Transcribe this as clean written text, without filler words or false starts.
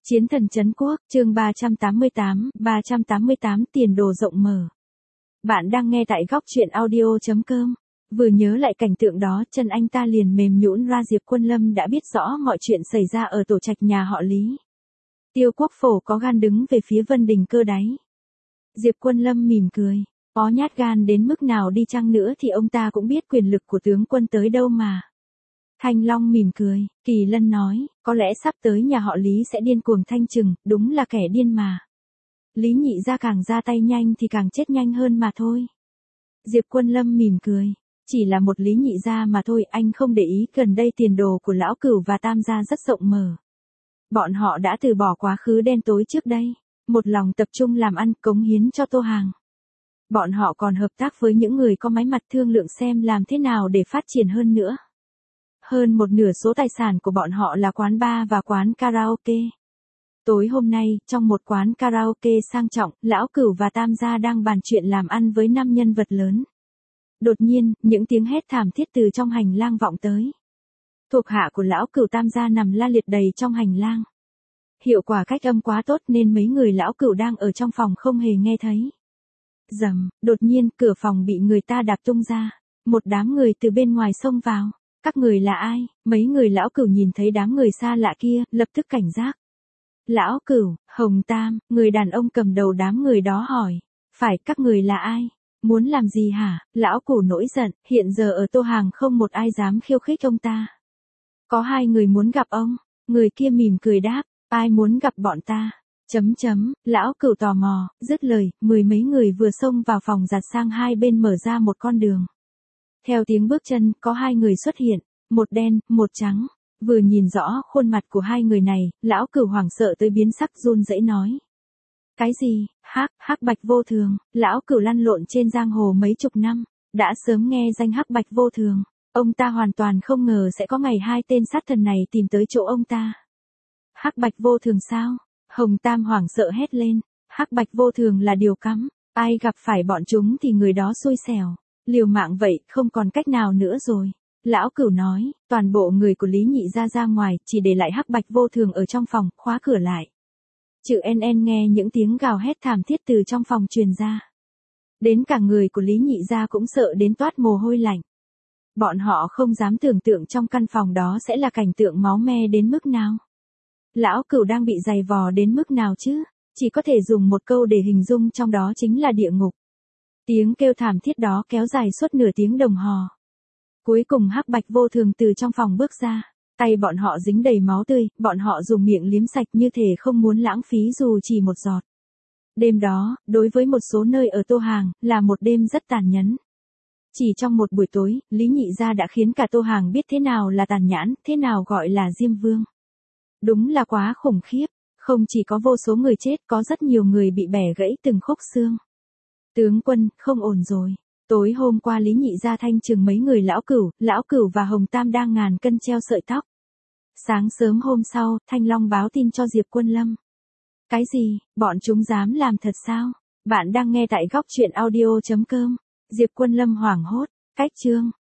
Chiến thần trấn quốc, chương 388 tiền đồ rộng mở. Bạn đang nghe tại góc truyện audio.com. Vừa nhớ lại cảnh tượng đó, chân anh ta liền mềm nhũn ra. Diệp Quân Lâm đã biết rõ mọi chuyện xảy ra ở tổ trạch nhà họ Lý. Tiêu Quốc Phổ có gan đứng về phía Vân Đình Cơ đấy. Diệp Quân Lâm mỉm cười, có nhát gan đến mức nào đi chăng nữa thì ông ta cũng biết quyền lực của tướng quân tới đâu mà. Thanh Long mỉm cười, Kỳ Lân nói, có lẽ sắp tới nhà họ Lý sẽ điên cuồng thanh trừng, đúng là kẻ điên mà. Lý Nhị gia càng ra tay nhanh thì càng chết nhanh hơn mà thôi. Diệp Quân Lâm mỉm cười, chỉ là một Lý Nhị gia mà thôi, anh không để ý gần đây tiền đồ của Lão Cửu và Tam gia rất rộng mở. Bọn họ đã từ bỏ quá khứ đen tối trước đây, một lòng tập trung làm ăn cống hiến cho Tô Hàng. Bọn họ còn hợp tác với những người có máy mặt thương lượng xem làm thế nào để phát triển hơn nữa. Hơn một nửa số tài sản của bọn họ là quán bar và quán karaoke. Tối hôm nay, trong một quán karaoke sang trọng, Lão Cửu và Tam gia đang bàn chuyện làm ăn với 5 nhân vật lớn. Đột nhiên, những tiếng hét thảm thiết từ trong hành lang vọng tới. Thuộc hạ của Lão Cửu Tam gia nằm la liệt đầy trong hành lang. Hiệu quả cách âm quá tốt nên mấy người Lão Cửu đang ở trong phòng không hề nghe thấy. Rầm, đột nhiên cửa phòng bị người ta đạp tung ra. Một đám người từ bên ngoài xông vào. Các người là ai? Mấy người Lão Cửu nhìn thấy đám người xa lạ kia, lập tức cảnh giác. Lão Cửu, Hồng Tam, người đàn ông cầm đầu đám người đó hỏi. Phải, các người là ai? Muốn làm gì hả? Lão Cửu nổi giận, hiện giờ ở Tô Hàng không một ai dám khiêu khích ông ta. Có 2 người muốn gặp ông. Người kia mỉm cười đáp, ai muốn gặp bọn ta? Lão Cửu tò mò, dứt lời, 10 mấy người vừa xông vào phòng giặt sang hai bên mở ra một con đường. Theo tiếng bước chân, có 2 người xuất hiện, một đen, một trắng. Vừa nhìn rõ khuôn mặt của 2 người này, Lão Cửu hoảng sợ tới biến sắc run rẩy nói. Cái gì? Hắc Bạch Vô Thường. Lão Cửu lăn lộn trên giang hồ mấy chục năm, đã sớm nghe danh Hắc Bạch Vô Thường. Ông ta hoàn toàn không ngờ sẽ có ngày 2 tên sát thần này tìm tới chỗ ông ta. Hắc Bạch Vô Thường sao? Hồng Tam hoảng sợ hét lên. Hắc Bạch Vô Thường là điều cấm, ai gặp phải bọn chúng thì người đó xui xẻo. Liều mạng vậy, không còn cách nào nữa rồi. Lão Cửu nói, toàn bộ người của Lý Nhị gia ra ngoài, chỉ để lại Hắc Bạch Vô Thường ở trong phòng, khóa cửa lại. Chữ NN nghe những tiếng gào hét thảm thiết từ trong phòng truyền ra. Đến cả người của Lý Nhị gia cũng sợ đến toát mồ hôi lạnh. Bọn họ không dám tưởng tượng trong căn phòng đó sẽ là cảnh tượng máu me đến mức nào. Lão Cửu đang bị giày vò đến mức nào chứ? Chỉ có thể dùng một câu để hình dung, trong đó chính là địa ngục. Tiếng kêu thảm thiết đó kéo dài suốt nửa tiếng đồng hồ. Cuối cùng Hắc Bạch Vô Thường từ trong phòng bước ra, tay bọn họ dính đầy máu tươi, bọn họ dùng miệng liếm sạch như thể không muốn lãng phí dù chỉ một giọt. Đêm đó, đối với một số nơi ở Tô Hàng, là một đêm rất tàn nhẫn. Chỉ trong một buổi tối, Lý Nhị gia đã khiến cả Tô Hàng biết thế nào là tàn nhẫn, thế nào gọi là Diêm Vương. Đúng là quá khủng khiếp, không chỉ có vô số người chết, có rất nhiều người bị bẻ gãy từng khúc xương. Tướng quân, không ổn rồi. Tối hôm qua Lý Nhị gia thanh trừng mấy người Lão Cửu và Hồng Tam đang ngàn cân treo sợi tóc. Sáng sớm hôm sau, Thanh Long báo tin cho Diệp Quân Lâm. Cái gì, bọn chúng dám làm thật sao? Bạn đang nghe tại góc truyện audio.com. Diệp Quân Lâm hoảng hốt, cách chương.